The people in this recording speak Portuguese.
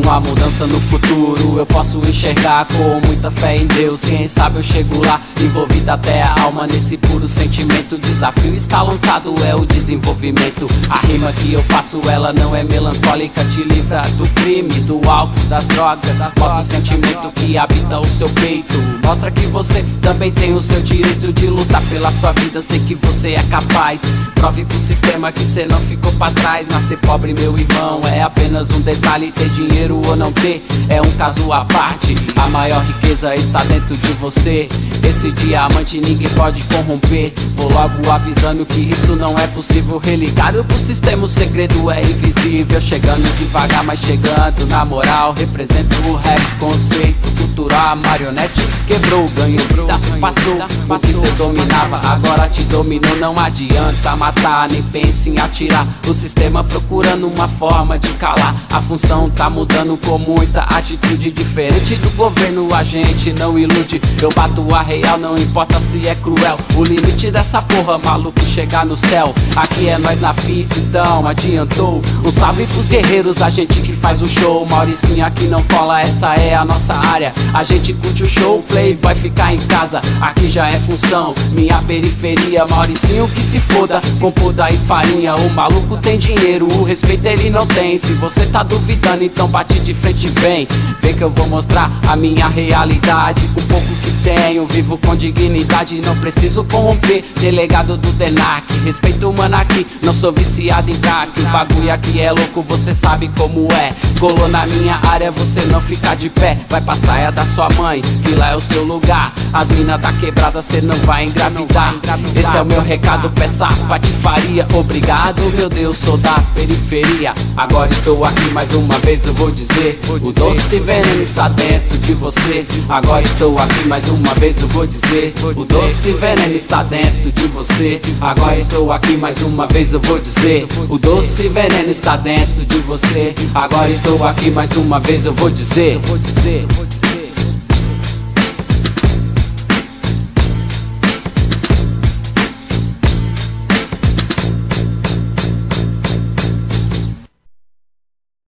uma mudança no futuro eu posso enxergar com muita fé em Deus. Quem sabe eu chego lá, envolvida até a alma nesse puro sentimento. O desafio está lançado, é o desenvolvimento. A rima que eu faço, ela não é melancólica, te livra do crime, do álcool, das drogas. Mostra o sentimento que habita o seu peito. Mostra que você também tem o seu direito de lutar pela sua vida. Sei que você é capaz. Prove pro sistema que cê não ficou pra trás. Nascer pobre, meu irmão, é apenas um detalhe. Ter dinheiro ou não ter é um caso à parte. A maior riqueza está dentro de você. Esse diamante ninguém pode corromper. Vou logo avisando que isso não é possível. Religado pro sistema, o segredo é invisível. Chegando devagar, mas chegando na moral. Represento o rap, conceito cultural. A marionete quebrou, ganhou vida, passou. O que cê dominava, agora te dominou. Não adianta matar, nem pense em atirar. O sistema procurando uma forma de calar. A função tá mudando com muita atitude. Diferente do governo, a gente não ilude. Eu bato a real, não importa se é cruel. O limite dessa porra, maluco, chegar no céu. Aqui é nós na fita, então adiantou. Um salve pros guerreiros, a gente que faz o show. Mauricinho aqui não cola, essa é a nossa área. A gente curte o show, play, vai ficar em casa. Aqui já é função, minha periferia. Mauricinho que se foda, com poda e farinha. O maluco tem dinheiro, o respeito ele não tem. Se você tá duvidando, então bate de frente e vem. Vem que eu vou mostrar a minha realidade. O pouco que tenho, vivo com dignidade. Não preciso corromper, delegado do DENAC. Respeito humano aqui, não sou viciado em crack. O bagulho aqui é louco, você sabe como é. Colou na minha área, você não fica de pé. Vai pra saia da sua mãe, que lá é o seu lugar. As minas da quebrada, cê não vai engravidar. Esse é o meu recado, peça patifaria. Obrigado, meu Deus, sou da periferia. Agora estou aqui, mais uma vez eu vou dizer: o doce veneno está dentro de você. Agora estou aqui, mais uma vez eu vou dizer: o doce veneno está dentro de você. Agora estou aqui, mais uma vez eu vou dizer: o doce veneno está dentro de você. Agora estou aqui, mais uma vez eu vou dizer.